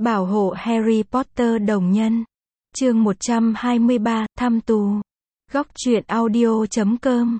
Bảo hộ Harry Potter đồng nhân. Chương 123, thăm tù. Góc truyện audio.com.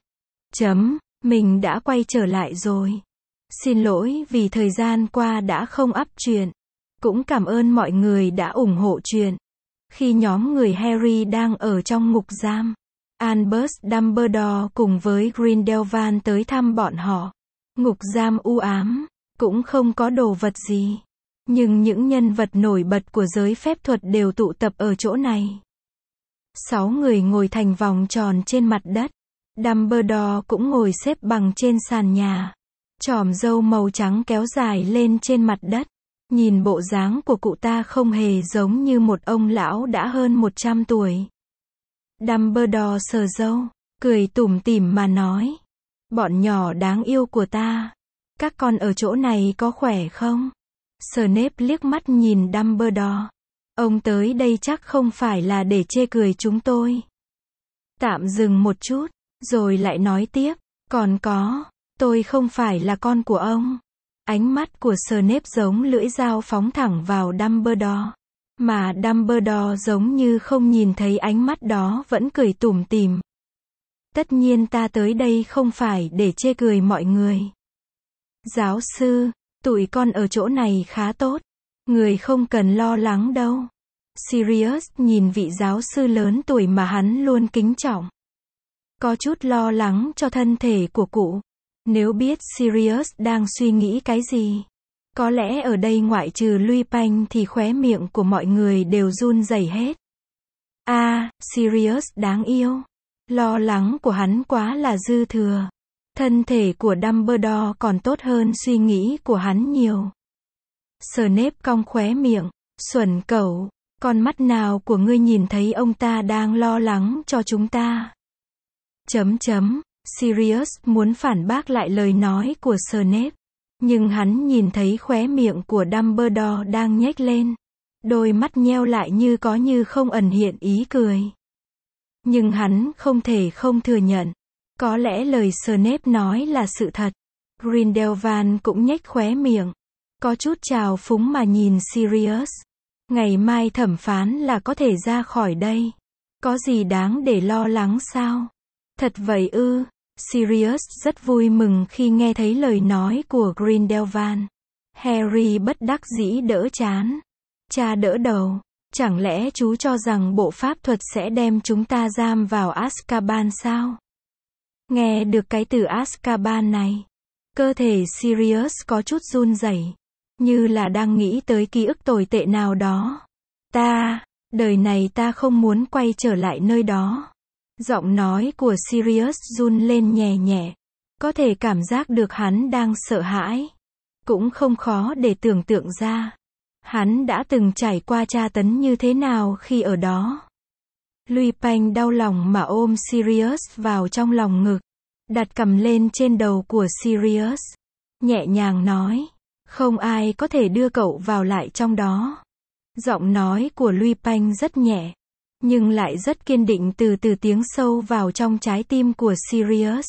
Mình đã quay trở lại rồi. Xin lỗi vì thời gian qua đã không up truyện. Cũng cảm ơn mọi người đã ủng hộ truyện. Khi nhóm người Harry đang ở trong ngục giam, Albus Dumbledore cùng với Grindelwald tới thăm bọn họ. Ngục giam u ám, cũng không có đồ vật gì. Nhưng những nhân vật nổi bật của giới phép thuật đều tụ tập ở chỗ này. 6 người ngồi thành vòng tròn trên mặt đất. Dumbledore cũng ngồi xếp bằng trên sàn nhà. Chòm râu màu trắng kéo dài lên trên mặt đất. Nhìn bộ dáng của cụ ta không hề giống như một ông lão đã hơn 100 tuổi. Dumbledore sờ râu, cười tủm tỉm mà nói. Bọn nhỏ đáng yêu của ta. Các con ở chỗ này có khỏe không? Snape liếc mắt nhìn Dumbledore. Ông tới đây chắc không phải là để chê cười chúng tôi. Tạm dừng một chút, rồi lại nói tiếp. Còn có, tôi không phải là con của ông. Ánh mắt của Snape giống lưỡi dao phóng thẳng vào Dumbledore. Mà Dumbledore giống như không nhìn thấy ánh mắt đó, vẫn cười tủm tỉm. Tất nhiên ta tới đây không phải để chê cười mọi người. Giáo sư, tụi con ở chỗ này khá tốt. Người không cần lo lắng đâu. Sirius nhìn vị giáo sư lớn tuổi mà hắn luôn kính trọng. Có chút lo lắng cho thân thể của cụ. Nếu biết Sirius đang suy nghĩ cái gì. Có lẽ ở đây ngoại trừ Lupin thì khóe miệng của mọi người đều run rẩy hết. Sirius đáng yêu. Lo lắng của hắn quá là dư thừa. Thân thể của Dumbledore còn tốt hơn suy nghĩ của hắn nhiều. Snape cong khóe miệng. Xuẩn cẩu, con mắt nào của ngươi nhìn thấy ông ta đang lo lắng cho chúng ta? Sirius muốn phản bác lại lời nói của Snape. Nhưng hắn nhìn thấy khóe miệng của Dumbledore đang nhếch lên. Đôi mắt nheo lại như có như không ẩn hiện ý cười. Nhưng hắn không thể không thừa nhận. Có lẽ lời Snape nói là sự thật. Grindelwald cũng nhếch khóe miệng. Có chút trào phúng mà nhìn Sirius. Ngày mai thẩm phán là có thể ra khỏi đây. Có gì đáng để lo lắng sao? Thật vậy ư? Sirius rất vui mừng khi nghe thấy lời nói của Grindelwald. Harry bất đắc dĩ đỡ trán. Cha đỡ đầu. Chẳng lẽ chú cho rằng bộ pháp thuật sẽ đem chúng ta giam vào Azkaban sao? Nghe được cái từ Azkaban này, cơ thể Sirius có chút run rẩy, như là đang nghĩ tới ký ức tồi tệ nào đó. Đời này ta không muốn quay trở lại nơi đó. Giọng nói của Sirius run lên nhẹ nhẹ. Có thể cảm giác được hắn đang sợ hãi. Cũng không khó để tưởng tượng ra. Hắn đã từng trải qua tra tấn như thế nào khi ở đó. Lupin đau lòng mà ôm Sirius vào trong lòng ngực. Đặt cằm lên trên đầu của Sirius. Nhẹ nhàng nói. Không ai có thể đưa cậu vào lại trong đó. Giọng nói của Lupin rất nhẹ. Nhưng lại rất kiên định từ tiếng sâu vào trong trái tim của Sirius.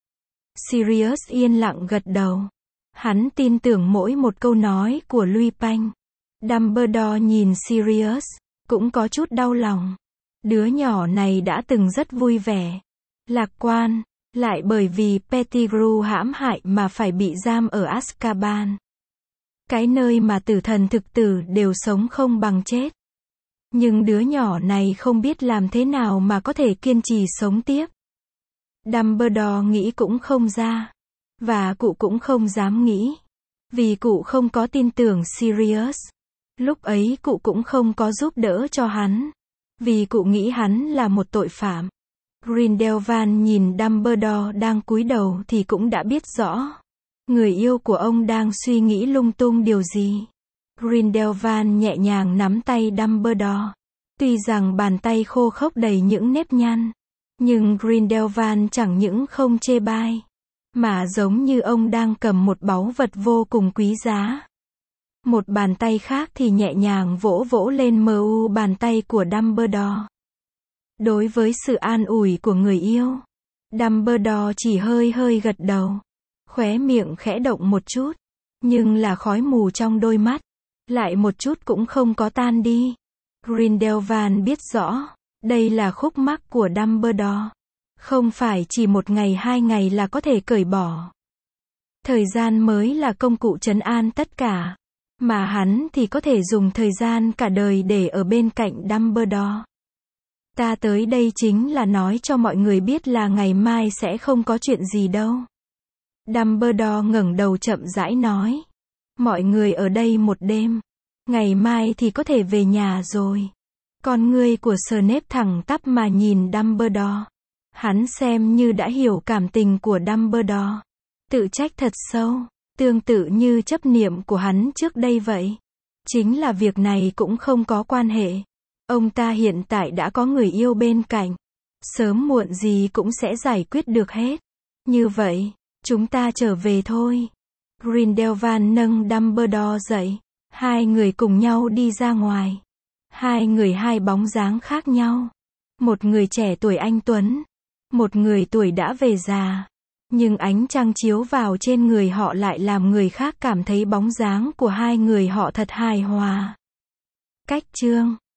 Sirius yên lặng gật đầu. Hắn tin tưởng mỗi một câu nói của Lupin. Dumbledore nhìn Sirius, cũng có chút đau lòng. Đứa nhỏ này đã từng rất vui vẻ, lạc quan, lại bởi vì Pettigrew hãm hại mà phải bị giam ở Azkaban. Cái nơi mà tử thần thực tử đều sống không bằng chết. Nhưng đứa nhỏ này không biết làm thế nào mà có thể kiên trì sống tiếp. Dumbledore nghĩ cũng không ra. Và cụ cũng không dám nghĩ. Vì cụ không có tin tưởng Sirius. Lúc ấy cụ cũng không có giúp đỡ cho hắn. Vì cụ nghĩ hắn là một tội phạm. Grindelwald nhìn Dumbledore đang cúi đầu thì cũng đã biết rõ. Người yêu của ông đang suy nghĩ lung tung điều gì. Grindelwald nhẹ nhàng nắm tay Dumbledore. Tuy rằng bàn tay khô khốc đầy những nếp nhăn. Nhưng Grindelwald chẳng những không chê bai. Mà giống như ông đang cầm một báu vật vô cùng quý giá. Một bàn tay khác thì nhẹ nhàng vỗ vỗ lên bàn tay của Dumbledore. Đối với sự an ủi của người yêu, Dumbledore chỉ hơi gật đầu. Khóe miệng khẽ động một chút. Nhưng là khói mù trong đôi mắt. lại một chút cũng không có tan đi. Grindelwald biết rõ, đây là khúc mắc của Dumbledore. Không phải chỉ một ngày 2 ngày là có thể cởi bỏ. Thời gian mới là công cụ trấn an tất cả. Mà hắn thì có thể dùng thời gian cả đời để ở bên cạnh Dumbledore. Ta tới đây chính là nói cho mọi người biết là ngày mai sẽ không có chuyện gì đâu. Dumbledore ngẩng đầu chậm rãi nói. Mọi người ở đây một đêm. Ngày mai thì có thể về nhà rồi. Con ngươi của Snape thẳng tắp mà nhìn Dumbledore. Hắn xem như đã hiểu cảm tình của Dumbledore. Tự trách thật sâu, tương tự như chấp niệm của hắn trước đây vậy. Chính là việc này cũng không có quan hệ. Ông ta hiện tại đã có người yêu bên cạnh. Sớm muộn gì cũng sẽ giải quyết được hết. Như vậy, chúng ta trở về thôi. Grindelwald nâng Dumbledore dậy. Hai người cùng nhau đi ra ngoài. Hai người hai bóng dáng khác nhau. Một người trẻ tuổi anh tuấn. Một người tuổi đã về già. Nhưng ánh trăng chiếu vào trên người họ lại làm người khác cảm thấy bóng dáng của hai người họ thật hài hòa. Cách chương